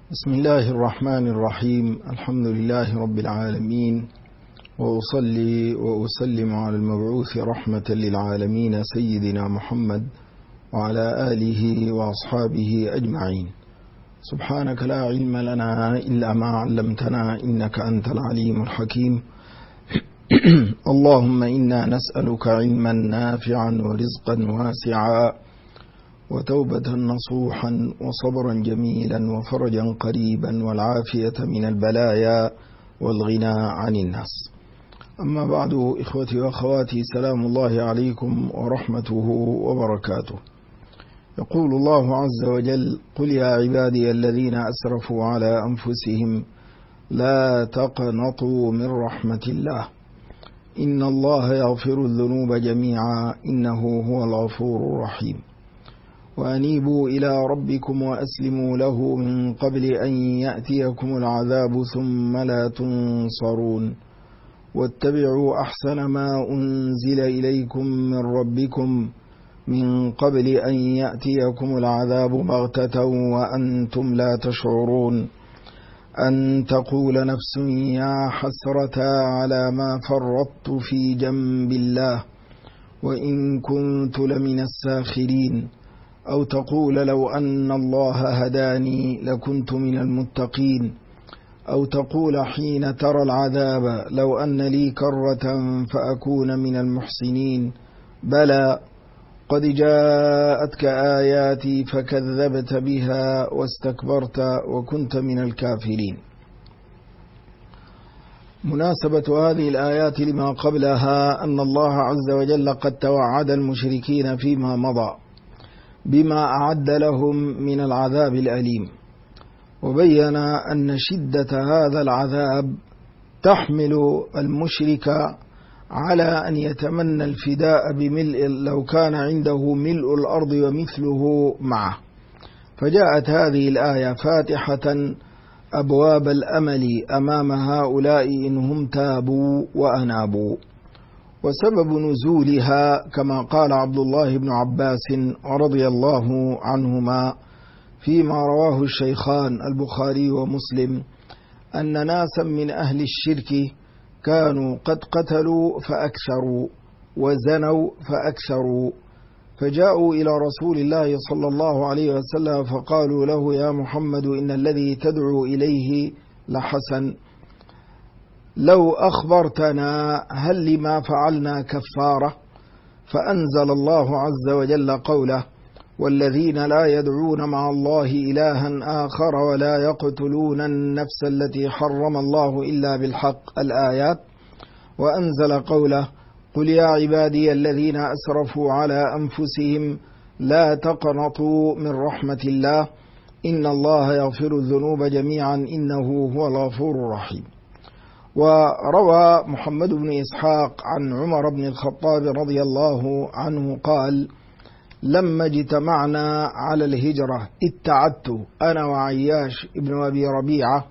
بسم الله الرحمن الرحيم. الحمد لله رب العالمين، وأصلي وأسلم على المبعوث رحمة للعالمين سيدنا محمد وعلى آله وأصحابه أجمعين. سبحانك لا علم لنا إلا ما علمتنا إنك أنت العليم الحكيم. اللهم إنا نسألك علما نافعا ورزقا واسعا وتوبة نصوحا وصبرا جميلا وفرجا قريبا والعافية من البلايا والغنى عن الناس. أما بعد، إخوتي وأخواتي، سلام الله عليكم ورحمته وبركاته. يقول الله عز وجل: قل يا عبادي الذين أسرفوا على أنفسهم لا تقنطوا من رحمة الله إن الله يغفر الذنوب جميعا إنه هو الغفور الرحيم. وأنيبوا إلى ربكم وأسلموا له من قبل أن يأتيكم العذاب ثم لا تنصرون واتبعوا أحسن ما أنزل إليكم من ربكم من قبل أن يأتيكم العذاب بغتة وأنتم لا تشعرون أن تقول نفس يا حسرة على ما فرطت في جنب الله وإن كنت لمن الساخرين، أو تقول لو أن الله هداني لكنت من المتقين، أو تقول حين ترى العذاب لو أن لي كرة فأكون من المحسنين. بلى قد جاءتك آياتي فكذبت بها واستكبرت وكنت من الكافرين. مناسبة هذه الآيات لما قبلها أن الله عز وجل قد توعد المشركين فيما مضى بما أعد لهم من العذاب الأليم، وبين أن شدة هذا العذاب تحمل المشرك على أن يتمنى الفداء بملء لو كان عنده ملء الأرض ومثله معه. فجاءت هذه الآية فاتحة أبواب الأمل أمام هؤلاء إن هم تابوا وأنابوا. وسبب نزولها كما قال عبد الله بن عباس رضي الله عنهما فيما رواه الشيخان البخاري ومسلم أن ناسا من أهل الشرك كانوا قد قتلوا فأكثروا وزنوا فأكثروا، فجاءوا إلى رسول الله صلى الله عليه وسلم فقالوا له: يا محمد، إن الذي تدعو إليه لحسن، لو أخبرتنا هل لما فعلنا كفارة؟ فأنزل الله عز وجل قوله: والذين لا يدعون مع الله إلها آخر ولا يقتلون النفس التي حرم الله إلا بالحق، الآيات. وأنزل قوله: قل يا عبادي الذين أسرفوا على أنفسهم لا تقنطوا من رحمة الله إن الله يغفر الذنوب جميعا إنه هو الغفور الرحيم. وروى محمد بن إسحاق عن عمر بن الخطاب رضي الله عنه قال: لما اجتمعنا على الهجرة اتعدت أنا وعياش بن أبي ربيعة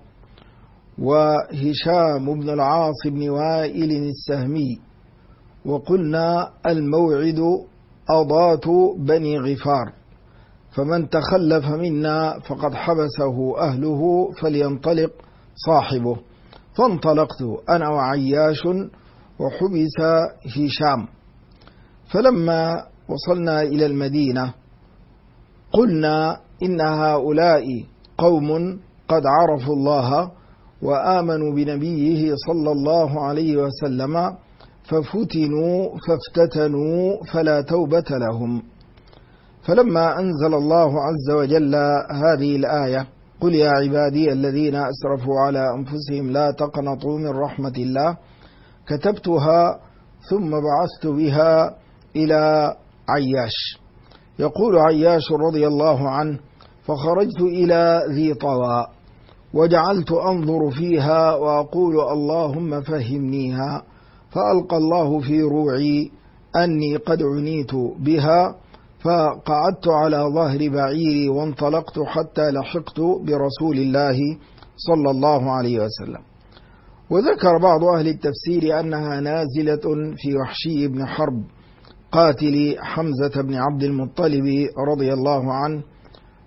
وهشام بن العاص بن وائل السهمي، وقلنا الموعد أضات بني غفار، فمن تخلف منا فقد حبسه أهله فلينطلق صاحبه. فانطلقت أنا وعياش وحبس هشام، فلما وصلنا إلى المدينة قلنا إن هؤلاء قوم قد عرفوا الله وآمنوا بنبيه صلى الله عليه وسلم ففتنوا فافتتنوا فلا توبة لهم. فلما أنزل الله عز وجل هذه الآية: قل يا عبادي الذين أسرفوا على أنفسهم لا تقنطوا من رحمة الله، كتبتها ثم بعثت بها إلى عياش. يقول عياش رضي الله عنه: فخرجت إلى ذي طوى وجعلت أنظر فيها وأقول اللهم فهمنيها، فألقى الله في روعي أني قد عنيت بها، فقعدت على ظهر بعيري وانطلقت حتى لحقت برسول الله صلى الله عليه وسلم. وذكر بعض أهل التفسير أنها نازلة في وحشي بن حرب قاتل حمزة بن عبد المطلب رضي الله عنه،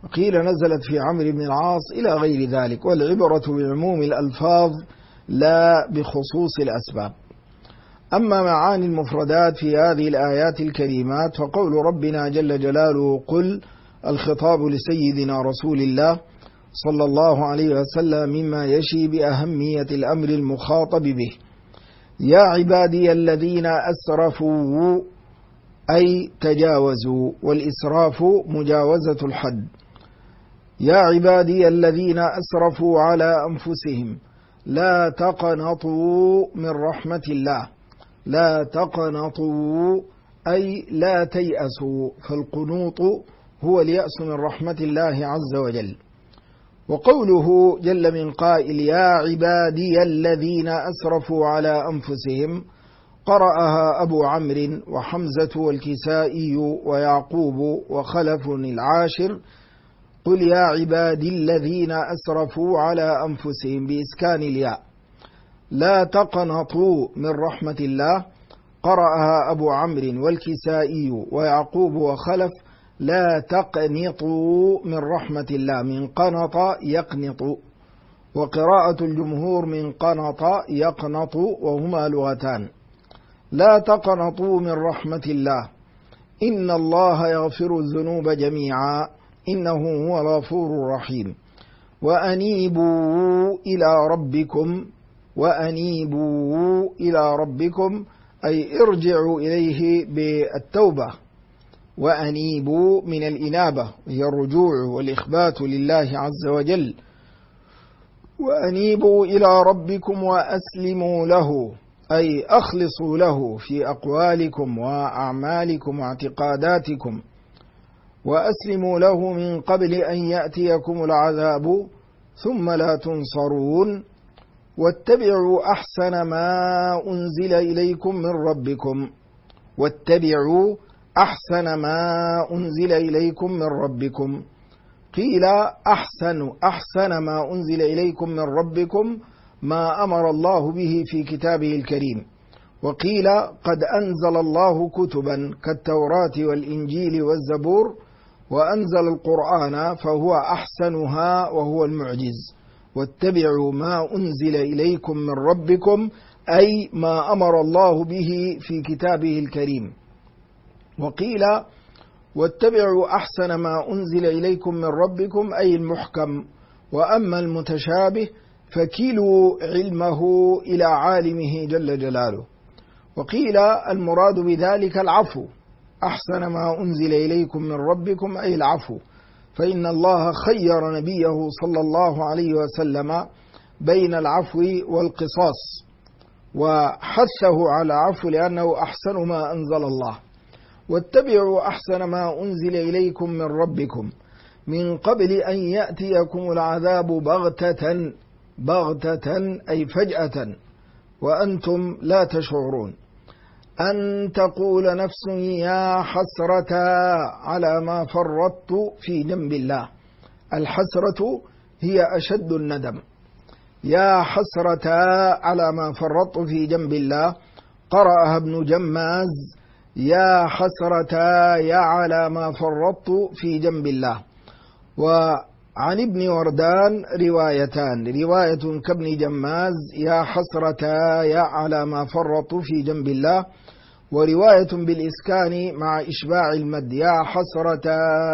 قيل نزلت في عمرو بن العاص إلى غير ذلك، والعبرة بعموم الألفاظ لا بخصوص الأسباب. أما معاني المفردات في هذه الآيات الكريمات فقول ربنا جل جلاله قل، الخطاب لسيدنا رسول الله صلى الله عليه وسلم مما يشي بأهمية الأمر المخاطب به. يا عبادي الذين أسرفوا أي تجاوزوا، والإسراف مجاوزة الحد. يا عبادي الذين أسرفوا على أنفسهم لا تقنطوا من رحمة الله. لا تقنطوا أي لا تيأسوا، فالقنوط هو اليأس من رحمة الله عز وجل. وقوله جل من قائل يا عبادي الذين أسرفوا على أنفسهم قرأها أبو عمرو وحمزة والكسائي ويعقوب وخلف العاشر قل يا عبادي الذين أسرفوا على أنفسهم بإسكان الياء. لا تقنطوا من رحمة الله قرأها أبو عمرو والكسائي ويعقوب وخلف لا تقنطوا من رحمة الله، من قنط يقنط، وقراءة الجمهور من قنط يقنط، وهما لغتان. لا تقنطوا من رحمة الله إن الله يغفر الذنوب جميعا إنه هو الغفور الرحيم. وأنيبوا إلى ربكم أي ارجعوا إليه بالتوبة. وأنيبوا من الإنابة هي الرجوع والإخبات لله عز وجل. وأنيبوا إلى ربكم وأسلموا له أي أخلصوا له في أقوالكم وأعمالكم واعتقاداتكم. وأسلموا له من قبل أن يأتيكم العذاب ثم لا تنصرون. واتبعوا أحسن ما أنزل إليكم من ربكم. واتبعوا أحسن ما أنزل إليكم من ربكم. قيل أحسن ما أنزل إليكم من ربكم ما أمر الله به في كتابه الكريم. وقيل قد أنزل الله كتبا كالتوراة والإنجيل والزبور وأنزل القرآن فهو أحسنها وهو المعجز. واتبعوا ما أنزل إليكم من ربكم أي ما أمر الله به في كتابه الكريم. وقيل واتبعوا أحسن ما أنزل إليكم من ربكم أي المحكم. وأما المتشابه فكلوا علمه إلى عالمه جل جلاله. وقيل المراد بذلك العفو، أحسن ما أنزل إليكم من ربكم أي العفو، فإن الله خير نبيه صلى الله عليه وسلم بين العفو والقصاص وحثه على العفو لأنه أحسن ما أنزل الله. واتبعوا أحسن ما أنزل إليكم من ربكم من قبل أن يأتيكم العذاب بغتة أي فجأة وأنتم لا تشعرون. أن تقول نفس يا حسرة على ما فرطت في جنب الله. الحسرة هي أشد الندم. يا حسرة على ما فرطت في جنب الله قرأها ابن جماز يا حسرة يا على ما فرطت في جنب الله. وعن ابن وردان روايتان، رواية كابن جماز يا حسرة يا على ما فرطت في جنب الله، ورواية بالإسكان مع إشباع المد يا حسرة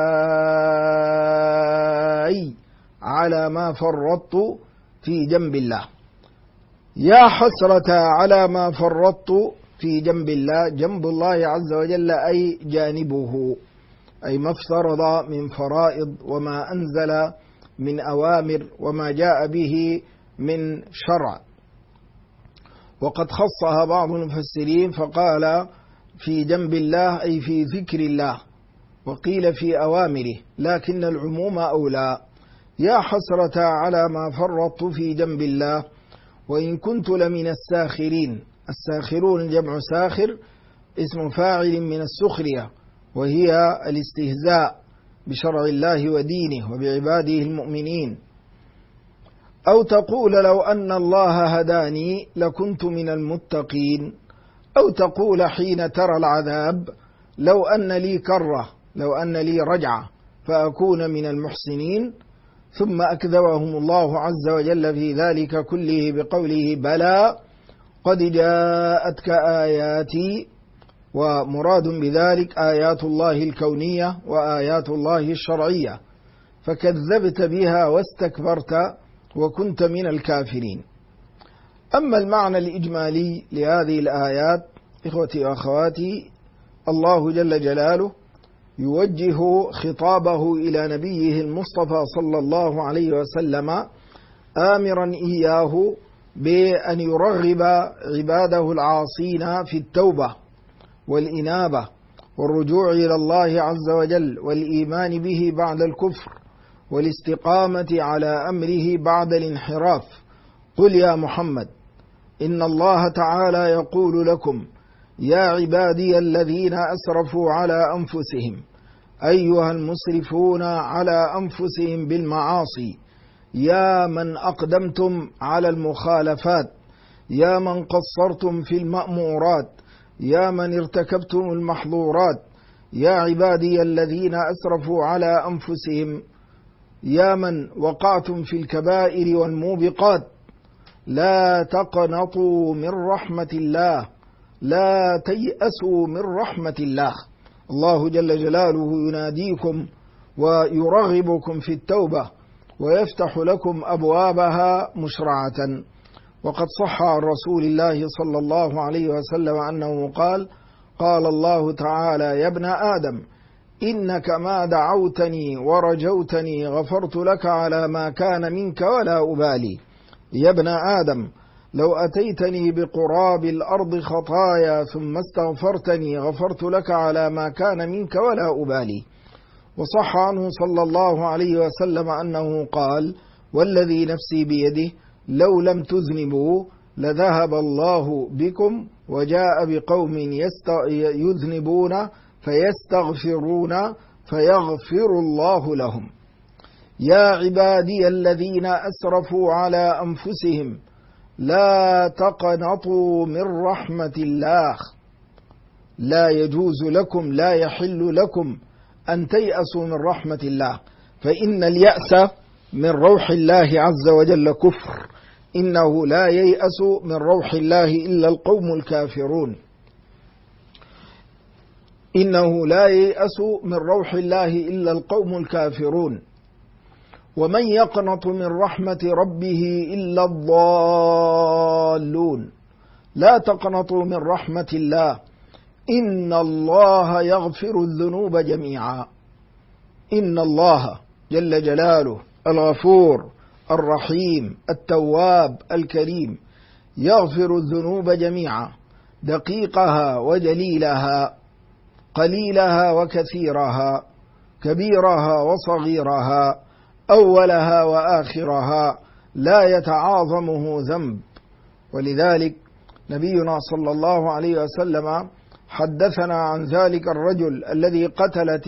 على ما فرطت في جنب الله. يا حسرة على ما فرطت في جنب الله، جنب الله عز وجل أي جانبه، أي ما افترض من فرائض وما أنزل من أوامر وما جاء به من شرع. وقد خصها بعض المفسرين فقال في جنب الله أي في ذكر الله، وقيل في أوامره، لكن العموم أولى. يا حسرة على ما فرطت في جنب الله وإن كنت لمن الساخرين. الساخرون جمع ساخر اسم فاعل من السخرية، وهي الاستهزاء بشرع الله ودينه وبعباده المؤمنين. أو تقول لو أن الله هداني لكنت من المتقين. أو تقول حين ترى العذاب لو أن لي كرة، لو أن لي رجعة، فأكون من المحسنين. ثم أكذبهم الله عز وجل في ذلك كله بقوله بلى قد جاءتك آياتي، ومراد بذلك آيات الله الكونية وآيات الله الشرعية، فكذبت بها واستكبرت وكنت من الكافرين. أما المعنى الإجمالي لهذه الآيات إخوتي وأخواتي، الله جل جلاله يوجه خطابه إلى نبيه المصطفى صلى الله عليه وسلم آمرا إياه بأن يرغب عباده العاصين في التوبة والإنابة والرجوع إلى الله عز وجل والإيمان به بعد الكفر والاستقامة على أمره بعد الانحراف. قل يا محمد إن الله تعالى يقول لكم يا عبادي الذين أسرفوا على أنفسهم، أيها المسرفون على أنفسهم بالمعاصي، يا من أقدمتم على المخالفات، يا من قصرتم في المأمورات، يا من ارتكبتم المحظورات، يا عبادي الذين أسرفوا على أنفسهم، يا من وقعتم في الكبائر والموبقات، لا تقنطوا من رحمة الله، لا تيأسوا من رحمة الله. الله جل جلاله يناديكم ويرغبكم في التوبة ويفتح لكم أبوابها مشرعة. وقد صح عن رسول الله صلى الله عليه وسلم أنه قال: قال الله تعالى: يا ابن آدم إنك ما دعوتني ورجوتني غفرت لك على ما كان منك ولا أبالي. يا ابن آدم لو أتيتني بقراب الأرض خطايا ثم استغفرتني غفرت لك على ما كان منك ولا أبالي. وصح عنه صلى الله عليه وسلم أنه قال: والذي نفسي بيده لو لم تذنبوا لذهب الله بكم وجاء بقوم يذنبون فيستغفرون فيغفر الله لهم. يا عبادي الذين أسرفوا على أنفسهم لا تقنطوا من رحمة الله. لا يجوز لكم، لا يحل لكم أن تيأسوا من رحمة الله، فإن اليأس من روح الله عز وجل كفر. إنه لا ييأس من روح الله إلا القوم الكافرون. إنه لا ييأس من روح الله إلا القوم الكافرون. ومن يقنط من رحمة ربه إلا الضالون. لا تقنطوا من رحمة الله، إن الله يغفر الذنوب جميعا. إن الله جل جلاله الغفور الرحيم التواب الكريم يغفر الذنوب جميعا، دقيقها وجليلها، قليلها وكثيرها، كبيرها وصغيرها، أولها وآخرها، لا يتعاظمه ذنب. ولذلك نبينا صلى الله عليه وسلم حدثنا عن ذلك الرجل الذي قتل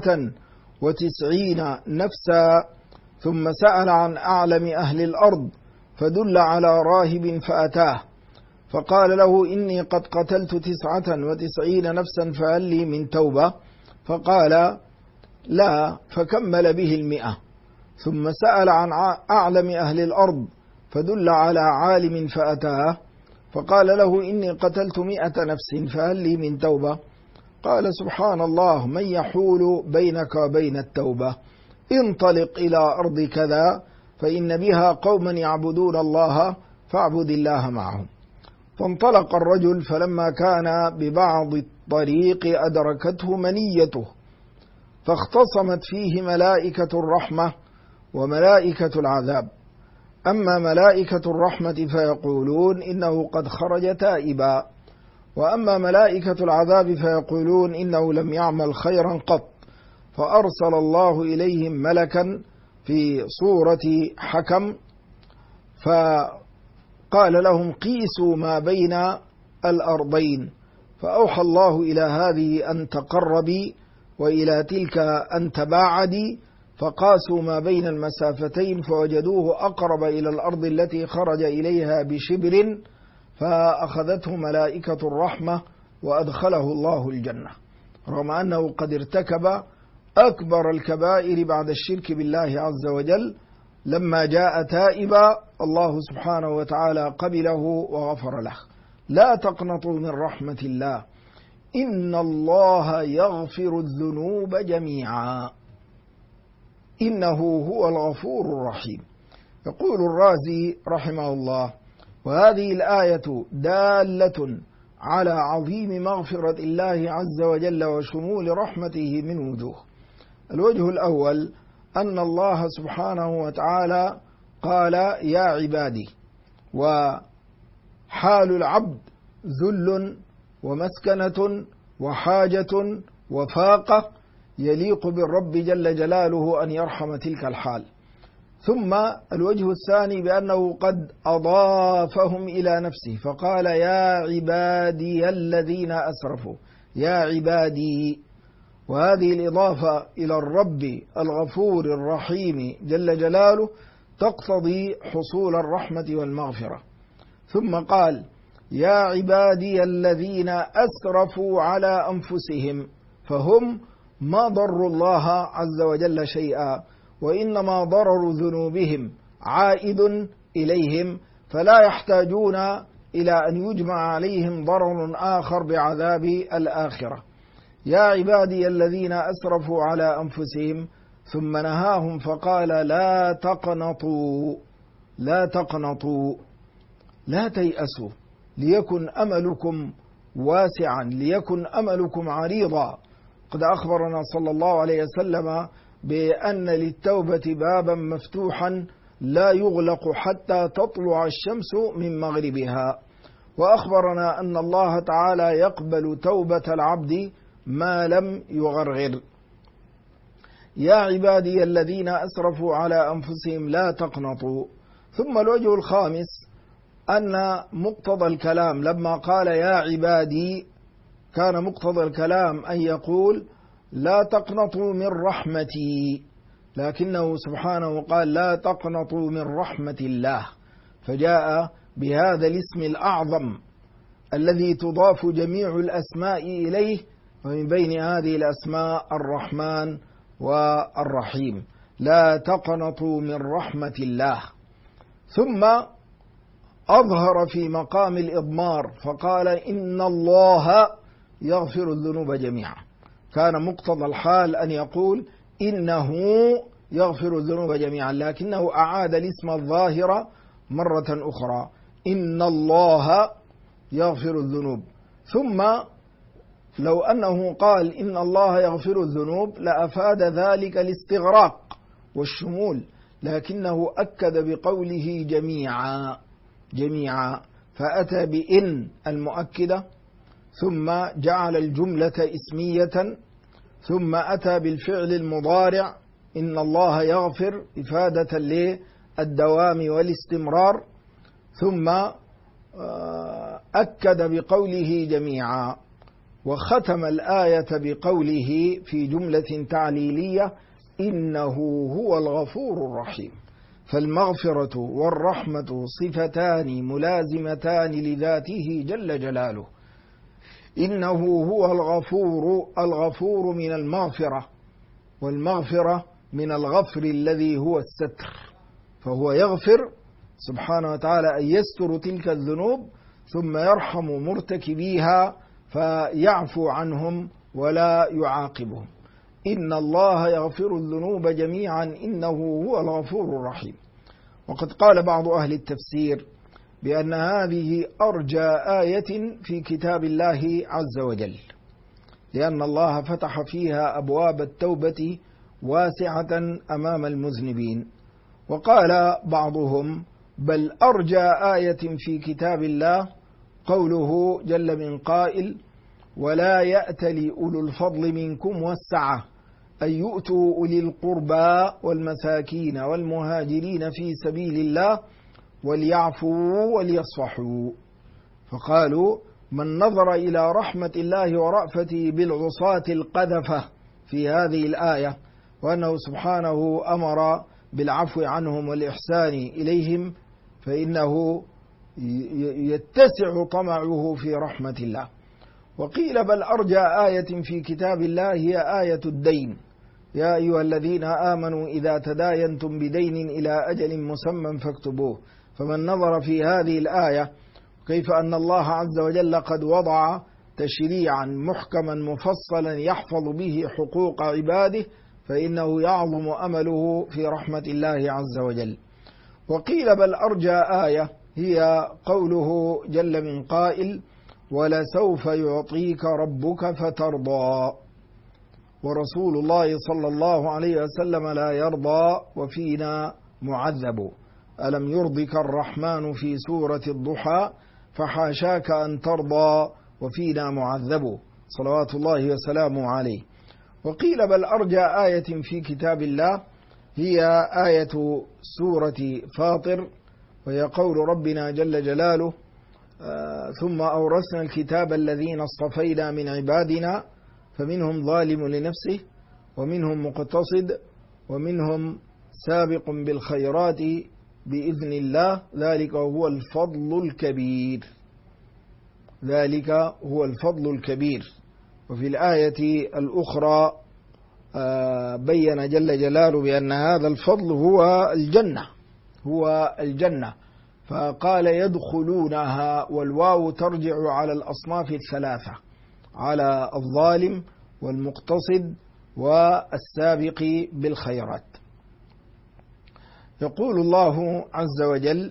99 نفسا، ثم سأل عن أعلم أهل الأرض فدل على راهب فأتاه فقال له: إني قد قتلت 99 نفسا فهل لي من توبة؟ فقال: لا، فكمل به 100. ثم سأل عن أعلم أهل الأرض فدل على عالم فأتاه فقال له: إني قتلت 100 نفس فهل لي من توبة؟ قال: سبحان الله، من يحول بينك وبين التوبة؟ انطلق إلى أرض كذا فإن بها قوما يعبدون الله فاعبد الله معهم. فانطلق الرجل، فلما كان ببعض الطريق أدركته منيته، فاختصمت فيه ملائكة الرحمة وملائكة العذاب. أما ملائكة الرحمة فيقولون إنه قد خرج تائبا، وأما ملائكة العذاب فيقولون إنه لم يعمل خيرا قط. فأرسل الله إليهم ملكا في صورة حكم فقال لهم: قيسوا ما بين الأرضين. فأوحى الله إلى هذه أن تقربي وإلى تلك أن تباعدي، فقاسوا ما بين المسافتين فوجدوه أقرب إلى الأرض التي خرج إليها بشبر، فأخذته ملائكة الرحمة وأدخله الله الجنة، رغم أنه قد ارتكب أكبر الكبائر بعد الشرك بالله عز وجل، لما جاء تائبا الله سبحانه وتعالى قبله وغفر له. لا تقنطوا من رحمة الله إن الله يغفر الذنوب جميعا إنه هو الغفور الرحيم. يقول الرازي رحمه الله: وهذه الآية دالة على عظيم مغفرة الله عز وجل وشمول رحمته من وجوه. الوجه الأول أن الله سبحانه وتعالى قال: يا عبادي، وحال العبد ذل ومسكنة وحاجة وفاقة، يليق بالرب جل جلاله أن يرحم تلك الحال. ثم الوجه الثاني بأنه قد أضافهم إلى نفسه فقال: يا عبادي الذين أسرفوا، يا عبادي. وهذه الإضافة إلى الرب الغفور الرحيم جل جلاله تقتضي حصول الرحمة والمغفرة. ثم قال: يا عبادي الذين أسرفوا على أنفسهم، فهم ما ضروا الله عز وجل شيئا، وإنما ضرر ذنوبهم عائد إليهم، فلا يحتاجون إلى أن يجمع عليهم ضرر آخر بعذاب الآخرة. يا عبادي الذين أسرفوا على أنفسهم، ثم نهاهم فقال: لا تقنطوا، لا تقنطوا، لا تيأسوا، ليكن أملكم واسعا، ليكن أملكم عريضا. قد أخبرنا صلى الله عليه وسلم بأن للتوبة بابا مفتوحا لا يغلق حتى تطلع الشمس من مغربها، وأخبرنا أن الله تعالى يقبل توبة العبد ما لم يغرغر. يا عبادي الذين أسرفوا على أنفسهم لا تقنطوا. ثم الوجه الخامس أن مقتضى الكلام لما قال يا عبادي كان مقتضى الكلام أن يقول لا تقنطوا من رحمتي، لكنه سبحانه قال لا تقنطوا من رحمة الله، فجاء بهذا الاسم الأعظم الذي تضاف جميع الأسماء إليه، ومن بين هذه الأسماء الرحمن والرحيم. لا تقنطوا من رحمة الله. ثم أظهر في مقام الإضمار فقال إن الله يغفر الذنوب جميعا. كان مقتضى الحال أن يقول إنه يغفر الذنوب جميعا، لكنه أعاد الاسم الظاهر مرة أخرى، إن الله يغفر الذنوب. ثم لو أنه قال إن الله يغفر الذنوب لأفاد ذلك الاستغراق والشمول، لكنه أكد بقوله جميعا جميعا، فأتى بإن المؤكدة، ثم جعل الجملة اسمية، ثم أتى بالفعل المضارع إن الله يغفر إفادة للدوام والاستمرار، ثم أكد بقوله جميعا، وختم الآية بقوله في جملة تعليلية إنه هو الغفور الرحيم. فالمغفرة والرحمة صفتان ملازمتان لذاته جل جلاله. إنه هو الغفور من المغفرة، والمغفرة من الغفر الذي هو الستر، فهو يغفر سبحانه وتعالى أن يستر تلك الذنوب ثم يرحم مرتكبيها فيعفو عنهم ولا يعاقبهم. إن الله يغفر الذنوب جميعا إنه هو الغفور الرحيم. وقد قال بعض أهل التفسير بأن هذه أرجى آية في كتاب الله عز وجل، لأن الله فتح فيها أبواب التوبة واسعة أمام المذنبين. وقال بعضهم بل أرجى آية في كتاب الله قوله جل من قائل ولا يأتل أولو الفضل منكم والسعة أن يؤتوا أولي القربى والمساكين والمهاجرين في سبيل الله وليعفوا وليصفحوا. فقالوا من نظر إلى رحمة الله ورأفته بالعصاة القذفة في هذه الآية، وأنه سبحانه أمر بالعفو عنهم والإحسان إليهم، فإنه يتسع طمعه في رحمة الله. وقيل بل أرجى آية في كتاب الله هي آية الدين، يا أيها الذين آمنوا إذا تداينتم بدين إلى أجل مسمى فاكتبوه. فمن نظر في هذه الآية كيف أن الله عز وجل قد وضع تشريعا محكما مفصلا يحفظ به حقوق عباده فإنه يعظم أمله في رحمة الله عز وجل. وقيل بل أرجى آية هي قوله جل من قائل ولسوف يعطيك ربك فترضى، ورسول الله صلى الله عليه وسلم لا يرضى وفينا معذب. ألم يرضك الرحمن في سورة الضحى فحاشاك أن ترضى وفينا معذب، صلوات الله وسلامه عليه. وقيل بل أرجى آية في كتاب الله هي آية سورة فاطر، وهي قول ربنا جل جلاله ثم أورثنا الكتاب الذين اصطفينا من عبادنا فمنهم ظالم لنفسه ومنهم مقتصد ومنهم سابق بالخيرات بإذن الله ذلك هو الفضل الكبير. ذلك هو الفضل الكبير. وفي الآية الأخرى بين جل جلاله بأن هذا الفضل هو الجنة فقال يدخلونها، والواو ترجع على الأصناف الثلاثة، على الظالم والمقتصد والسابق بالخيرات. يقول الله عز وجل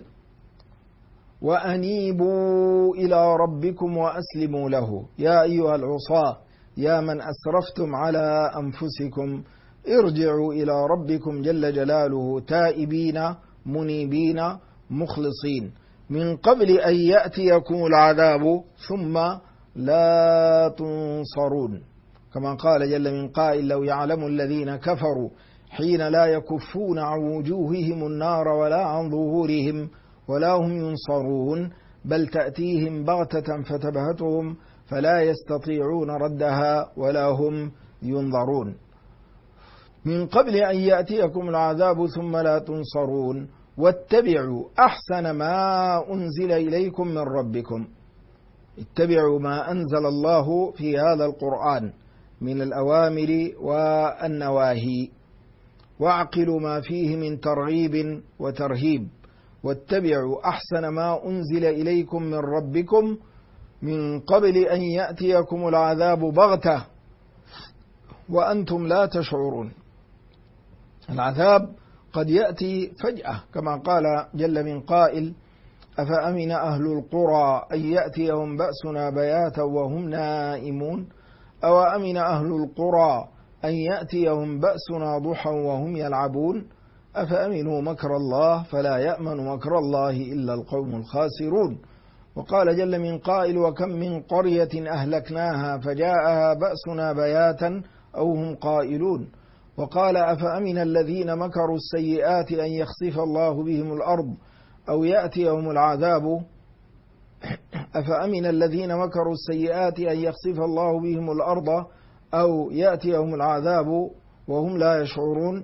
وأنيبوا إلى ربكم وأسلموا له يا أيها العصاة يا من أسرفتم على أنفسكم ارجعوا إلى ربكم جل جلاله تائبين منيبين مخلصين من قبل أن يأتيكم العذاب ثم لا تنصرون، كما قال جل من قائل لو يعلم الذين كفروا حين لا يكفون عن وجوههم النار ولا عن ظهورهم ولا هم ينصرون بل تأتيهم بغتة فتبهتهم فلا يستطيعون ردها ولا هم ينظرون. من قبل أن يأتيكم العذاب ثم لا تنصرون واتبعوا أحسن ما أنزل إليكم من ربكم. اتبعوا ما أنزل الله في هذا القرآن من الأوامر والنواهي، واعقلوا ما فيه من ترغيب وترهيب. واتبعوا أحسن ما أنزل إليكم من ربكم من قبل أن يأتيكم العذاب بغتة وأنتم لا تشعرون. العذاب قد يأتي فجأة كما قال جل من قائل أفأمن أهل القرى أن يأتيهم بأسنا بياتا وهم نائمون أو أمن أهل القرى أن يأتيهم بأسنا ضحى وهم يلعبون أفأمنوا مكر الله فلا يأمن مكر الله إلا القوم الخاسرون. وقال جل من قائل وكم من قرية أهلكناها فجاءها بأسنا بياتا أو هم قائلون. وقال أفأمن الذين مكروا السيئات أن يخسف الله بهم الأرض أو يأتيهم العذاب أفأمن الذين مكروا السيئات أن يخسف الله بهم الأرض أو يأتيهم العذاب وهم لا يشعرون.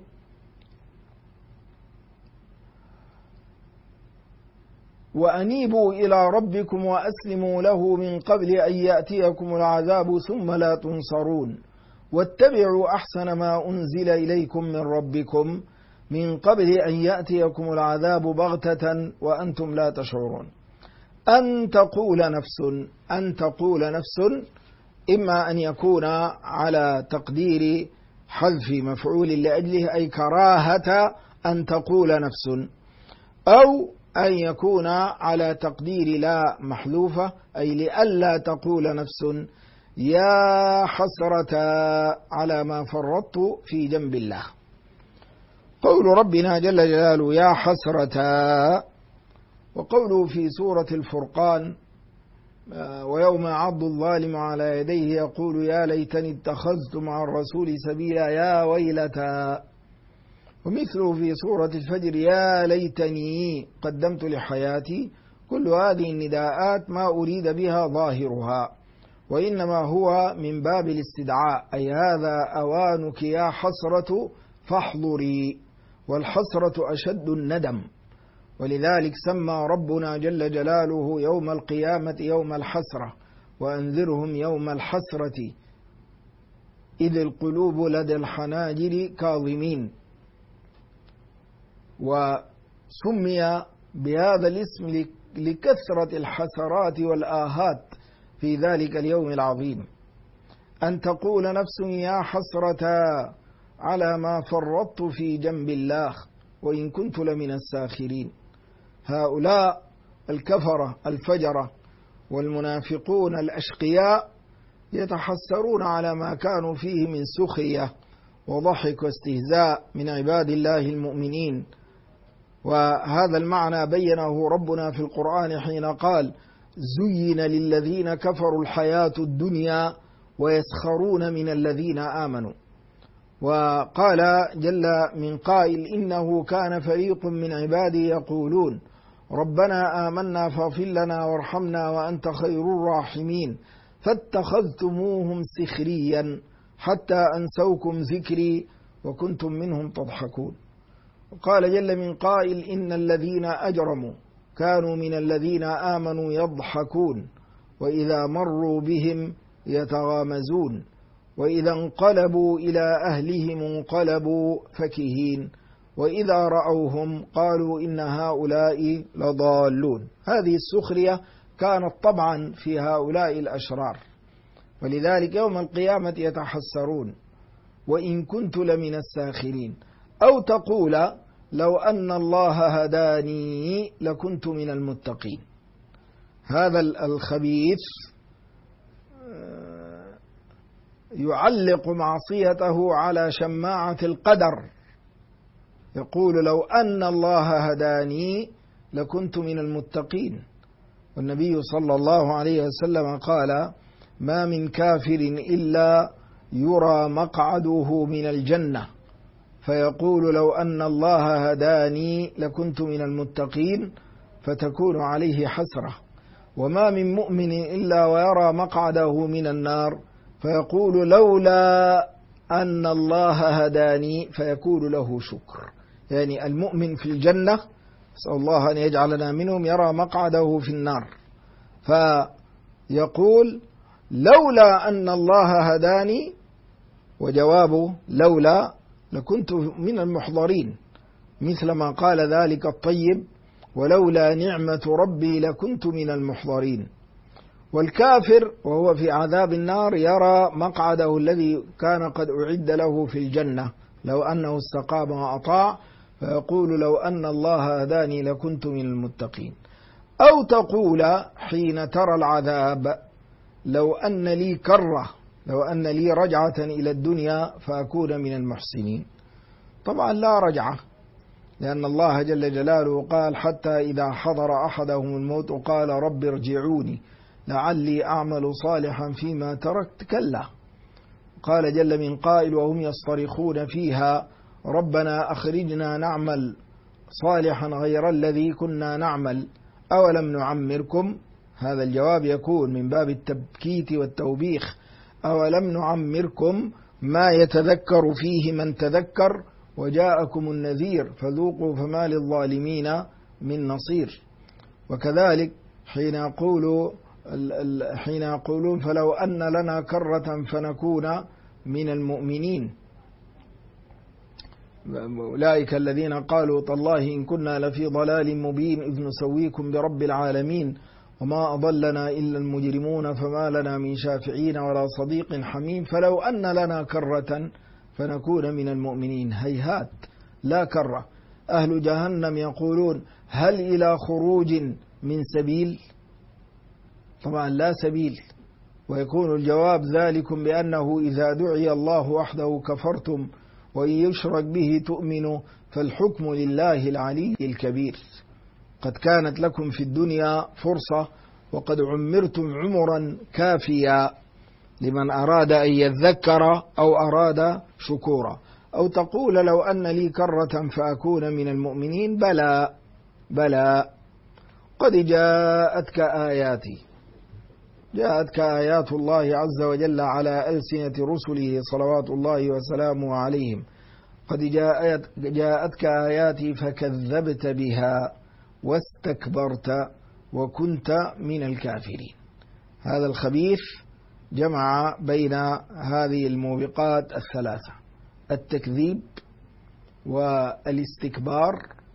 وأنيبوا إلى ربكم وأسلموا له من قبل أن يأتيكم العذاب ثم لا تنصرون واتبعوا أحسن ما أنزل إليكم من ربكم من قبل أن يأتيكم العذاب بغتة وأنتم لا تشعرون. أن تقول نفس إما أن يكون على تقدير حذف مفعول لأجله أي كراهة أن تقول نفس، أو أن يكون على تقدير لا محذوفة أي لئلا تقول نفس يا حسرة على ما فرطت في جنب الله. قول ربنا جل جلاله يا حسرة، وقوله في سورة الفرقان ويوم يعض الظالم على يديه يقول يا ليتني اتخذت مع الرسول سبيلا يا ويلتى. ومثله في سورة الفجر يا ليتني قدمت لحياتي. كل هذه النداءات ما أريد بها ظاهرها، وإنما هو من باب الاستدعاء أي هذا أوانك يا حسرة فاحضري، والحسرة أشد الندم. ولذلك سمى ربنا جل جلاله يوم القيامة يوم الحسرة وأنذرهم يوم الحسرة إذ القلوب لدى الحناجر كاظمين. وسمي بهذا الاسم لكثرة الحسرات والآهات في ذلك اليوم العظيم، أن تقول نفس يا حسرة على ما فرطت في جنب الله وإن كنت لمن الساخرين. هؤلاء الكفرة الفجرة والمنافقون الأشقياء يتحسرون على ما كانوا فيه من سخرية وضحك واستهزاء من عباد الله المؤمنين. وهذا المعنى بينه ربنا في القرآن حين قال زين للذين كفروا الحياة الدنيا ويسخرون من الذين آمنوا. وقال جل من قائل إنه كان فريق من عبادي يقولون ربنا آمنا فاغفر لنا وارحمنا وأنت خير الراحمين فاتخذتموهم سخريا حتى أنسوكم ذكري وكنتم منهم تضحكون. وقال جل من قائل إن الذين أجرموا كانوا من الذين آمنوا يضحكون وإذا مروا بهم يتغامزون وإذا انقلبوا إلى أهلهم انقلبوا فكهين وإذا رأوهم قالوا إن هؤلاء لضالون. هذه السخرية كانت طبعا في هؤلاء الأشرار، ولذلك يوم القيامة يتحسرون وإن كنت لمن الساخرين. أو تقول لو أن الله هداني لكنت من المتقين. هذا الخبيث يعلق معصيته على شماعة القدر، يقول لو أن الله هداني لكنت من المتقين. والنبي صلى الله عليه وسلم قال ما من كافر إلا يرى مقعده من الجنة فيقول لو أن الله هداني لكنت من المتقين فتكون عليه حسرة. وما من مؤمن إلا ويرى مقعده من النار فيقول لولا أن الله هداني فيكون له شكر. يعني المؤمن في الجنة نسأل الله أن يجعلنا منهم يرى مقعده في النار فيقول لولا أن الله هداني، وجوابه لولا لكنت من المحضرين، مثل ما قال ذلك الطيب ولولا نعمة ربي لكنت من المحضرين. والكافر وهو في عذاب النار يرى مقعده الذي كان قد أعد له في الجنة لو أنه استقام وأطاع فيقول لو أن الله هداني لكنت من المتقين. أو تقول حين ترى العذاب لو أن لي كرة، لو أن لي رجعة إلى الدنيا فأكون من المحسنين. طبعا لا رجعة، لأن الله جل جلاله قال حتى إذا حضر أحدهم الموت قال رب ارجعوني لعلي أعمل صالحا فيما تركت كلا. قال جل من قائل وهم يصطرخون فيها ربنا أخرجنا نعمل صالحا غير الذي كنا نعمل أولم نعمركم. هذا الجواب يكون من باب التبكيت والتوبيخ، أولم نعمركم ما يتذكر فيه من تذكر وجاءكم النذير فذوقوا فما للظالمين من نصير. وكذلك حين يقولون فلو أن لنا كرة فنكون من المؤمنين. أولئك الذين قالوا تالله إن كنا لفي ضلال مبين إذ نسويكم برب العالمين وما أضلنا إلا المجرمون فما لنا من شافعين ولا صديق حميم فلو أن لنا كرة فنكون من المؤمنين. هيهات لا كرة. أهل جهنم يقولون هل إلى خروج من سبيل؟ طبعا لا سبيل. ويكون الجواب ذلكم بأنه إذا دعي الله وحده كفرتم وإن يشرك به تؤمنوا فالحكم لله العلي الكبير. قد كانت لكم في الدنيا فرصة وقد عمرتم عمرا كافيا لمن أراد أن يذكر أو أراد شكورا. أو تقول لو أن لي كرة فأكون من المؤمنين. بلى بلى قد جاءتك آياتي، جاءتك آيات الله عز وجل على ألسنة رسله صلوات الله وسلامه عليهم. قد جاءتك آياتي فكذبت بها واستكبرت وكنت من الكافرين. هذا الخبيث جمع بين هذه الموبقات الثلاثة: التكذيب والاستكبار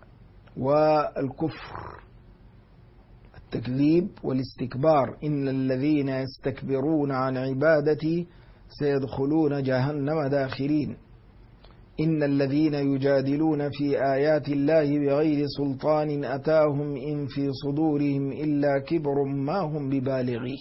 والكفر. التكذيب والاستكبار: إن الذين يستكبرون عن عبادتي سيدخلون جهنم داخرين. إن الذين يجادلون في آيات الله بغير سلطان أتاهم إن في صدورهم إلا كبر ما هم ببالغيه.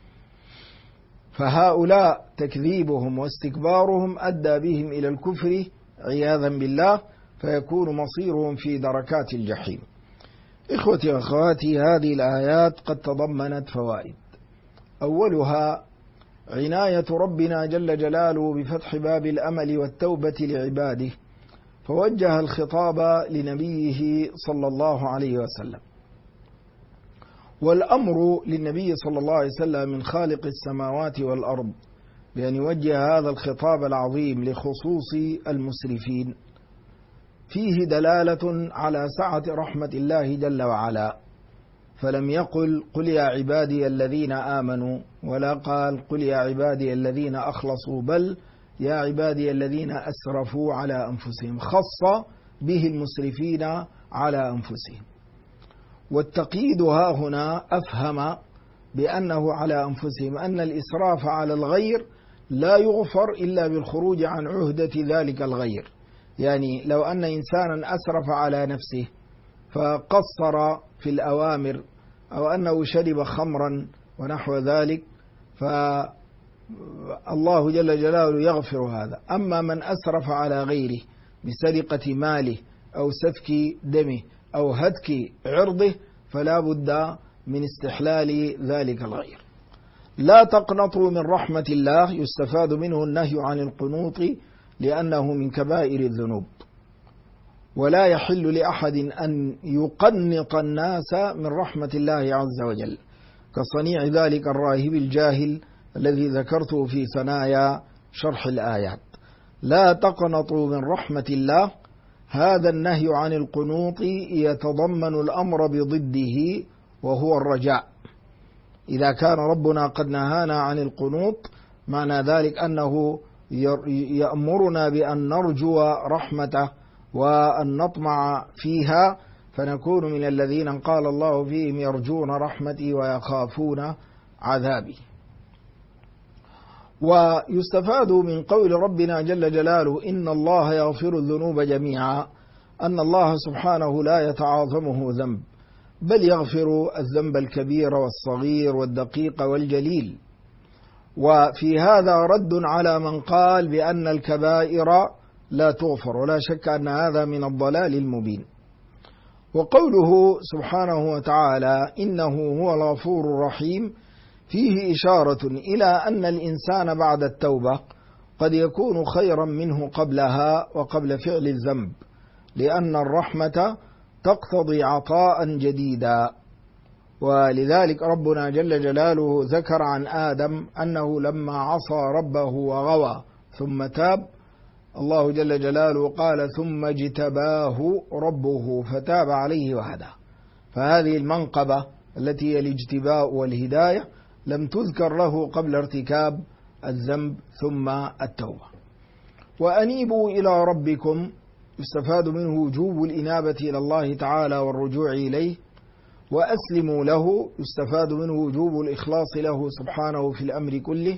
فهؤلاء تكذيبهم واستكبارهم أدى بهم إلى الكفر عياذا بالله، فيكون مصيرهم في دركات الجحيم. إخوتي وأخواتي، هذه الآيات قد تضمنت فوائد. أولها عناية ربنا جل جلاله بفتح باب الأمل والتوبة لعباده، فوجه الخطاب لنبيه صلى الله عليه وسلم، والأمر للنبي صلى الله عليه وسلم من خالق السماوات والأرض بأن يوجه هذا الخطاب العظيم لخصوص المسرفين، فيه دلالة على سعة رحمة الله جل وعلا، فلم يقل قل يا عبادي الذين آمنوا، ولا قال قل يا عبادي الذين أخلصوا، بل يا عبادي الذين أسرفوا على أنفسهم، خص به المسرفين على أنفسهم. والتقييد ها هنا أفهم بأنه على أنفسهم، أن الإسراف على الغير لا يغفر إلا بالخروج عن عهدة ذلك الغير. يعني لو أن إنسانا أسرف على نفسه فقصر في الأوامر، أو أنه شرب خمرا ونحو ذلك، فالله جل جلاله يغفر هذا. أما من أسرف على غيره بسرقة ماله أو سفك دمه أو هتك عرضه، فلا بد من استحلال ذلك الغير. لا تقنطوا من رحمة الله، يستفاد منه النهي عن القنوط لأنه من كبائر الذنوب، ولا يحل لأحد أن يقنط الناس من رحمة الله عز وجل، كصنيع ذلك الراهب الجاهل الذي ذكرته في ثنايا شرح الآيات. لا تقنطوا من رحمة الله، هذا النهي عن القنوط يتضمن الأمر بضده وهو الرجاء. إذا كان ربنا قد نهانا عن القنوط، معنى ذلك أنه يأمرنا بأن نرجو رحمته وأن نطمع فيها، فنكون من الذين قال الله فيهم يرجون رحمتي ويخافون عذابي. ويستفاد من قول ربنا جل جلاله إن الله يغفر الذنوب جميعا، أن الله سبحانه لا يتعاظمه ذنب، بل يغفر الذنب الكبير والصغير والدقيق والجليل. وفي هذا رد على من قال بأن الكبائر لا تغفر، ولا شك أن هذا من الضلال المبين. وقوله سبحانه وتعالى إنه هو الغفور الرحيم فيه إشارة إلى أن الإنسان بعد التوبة قد يكون خيرا منه قبلها وقبل فعل الذنب، لأن الرحمة تقتضي عطاء جديدا. ولذلك ربنا جل جلاله ذكر عن آدم أنه لما عصى ربه وغوى ثم تاب، الله جل جلاله قال ثم اجتباه ربه فتاب عليه وهدى. فهذه المنقبة التي هي الاجتباء والهداية لم تذكر له قبل ارتكاب الذنب ثم التوبة. وأنيبوا إلى ربكم، يستفاد منه وجوب الإنابة إلى الله تعالى والرجوع إليه. وأسلموا له، يستفاد منه وجوب الإخلاص له سبحانه في الأمر كله.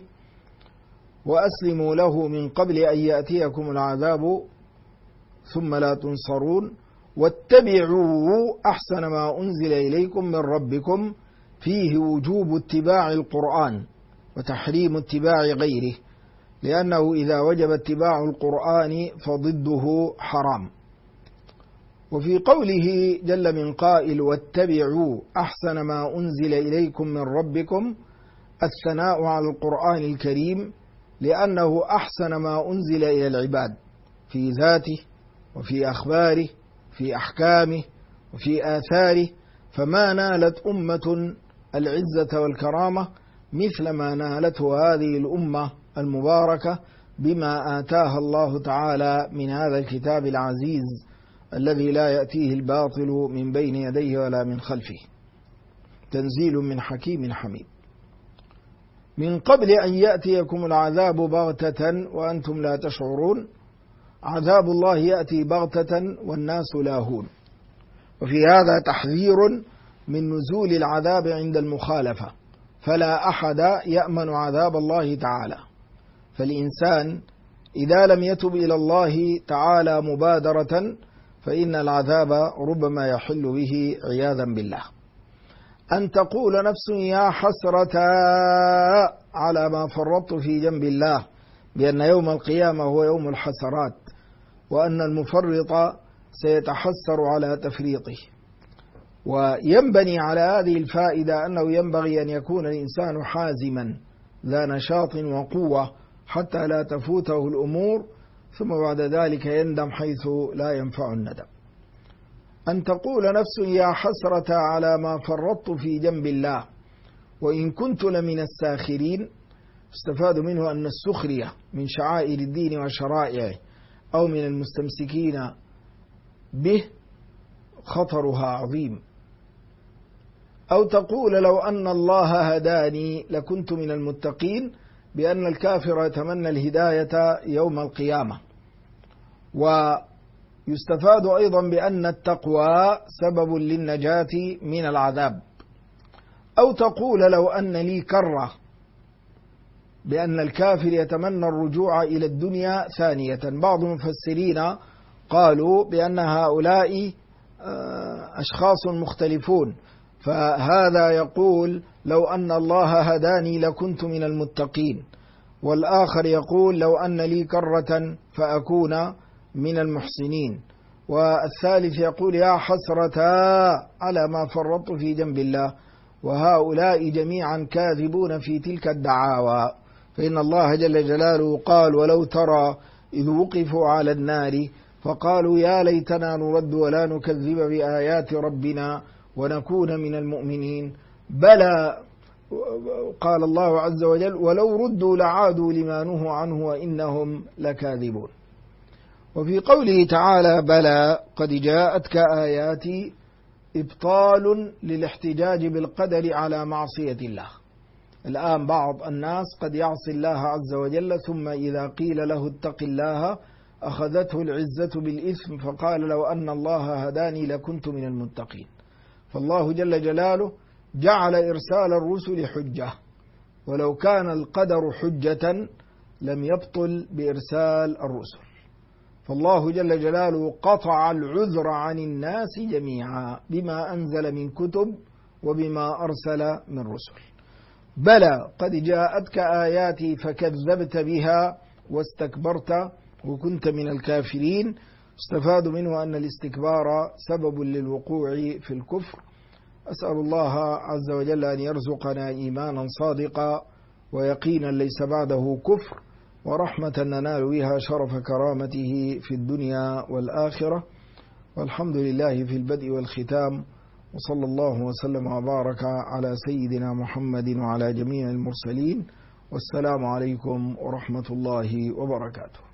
وأسلموا له من قبل أن يأتيكم العذاب ثم لا تنصرون. واتبعوا أحسن ما أنزل إليكم من ربكم، فيه وجوب اتباع القرآن وتحريم اتباع غيره، لأنه إذا وجب اتباع القرآن فضده حرام. وفي قوله جل من قائل واتبعوا أحسن ما أنزل إليكم من ربكم، الثناء على القرآن الكريم، لأنه أحسن ما أنزل إلى العباد في ذاته وفي أخباره في أحكامه وفي آثاره، فما نالت أمة العزة والكرامة مثل ما نالته هذه الأمة المباركة بما آتاها الله تعالى من هذا الكتاب العزيز الذي لا يأتيه الباطل من بين يديه ولا من خلفه، تنزيل من حكيم حميد. من قبل أن يأتيكم العذاب بغتة وأنتم لا تشعرون. عذاب الله يأتي بغتة والناس لاهون. وفي هذا تحذير من نزول العذاب عند المخالفة، فلا أحد يأمن عذاب الله تعالى. فالإنسان إذا لم يتب إلى الله تعالى مبادرة فإن العذاب ربما يحل به عياذا بالله. أن تقول نفس يا حسرة على ما فرطت في جنب الله، بأن يوم القيامة هو يوم الحسرات، وأن المفرط سيتحسر على تفريطه. وينبني على هذه الفائدة أنه ينبغي أن يكون الإنسان حازما ذا نشاط وقوة حتى لا تفوته الأمور، ثم بعد ذلك يندم حيث لا ينفع الندم. أن تقول نفس يا حسرة على ما فرطت في جنب الله وإن كنت لمن الساخرين. استفاد منه أن السخرية من شعائر الدين وشرائعه أو من المستمسكين به خطرها عظيم. أو تقول لو أن الله هداني لكنت من المتقين، بأن الكافر يتمنى الهداية يوم القيامة. ويستفاد أيضا بأن التقوى سبب للنجاة من العذاب. أو تقول لو أن لي كرة، بأن الكافر يتمنى الرجوع إلى الدنيا ثانية. بعض المفسرين قالوا بأن هؤلاء أشخاص مختلفون، فهذا يقول لو أن الله هداني لكنت من المتقين، والآخر يقول لو أن لي كرة فأكون من المحسنين، والثالث يقول يا حسرة على ما فرطت في جنب الله. وهؤلاء جميعا كاذبون في تلك الدعاوى، فإن الله جل جلاله قال ولو ترى إذ وقفوا على النار فقالوا يا ليتنا نرد ولا نكذب بآيات ربنا ونكون من المؤمنين. بلى، قال الله عز وجل ولو ردوا لعادوا لما نهوا عنه وإنهم لكاذبون. وفي قوله تعالى بلى قد جاءتك آياتي إبطال للاحتجاج بالقدر على معصية الله. الآن بعض الناس قد يعصي الله عز وجل ثم إذا قيل له اتق الله أخذته العزة بالإثم فقال لو أن الله هداني لكنت من المتقين. فالله جل جلاله جعل إرسال الرسل حجة، ولو كان القدر حجة لم يبطل بإرسال الرسل. فالله جل جلاله قطع العذر عن الناس جميعا بما أنزل من كتب وبما أرسل من رسل. بلى قد جاءتك آياتي فكذبت بها واستكبرت وكنت من الكافرين. استفاد منه أن الاستكبار سبب للوقوع في الكفر. أسأل الله عز وجل أن يرزقنا إيمانا صادقا ويقينا ليس بعده كفر، ورحمة ننال بها شرف كرامته في الدنيا والآخرة. والحمد لله في البدء والختام، وصلى الله وسلم وبارك على سيدنا محمد وعلى جميع المرسلين. والسلام عليكم ورحمة الله وبركاته.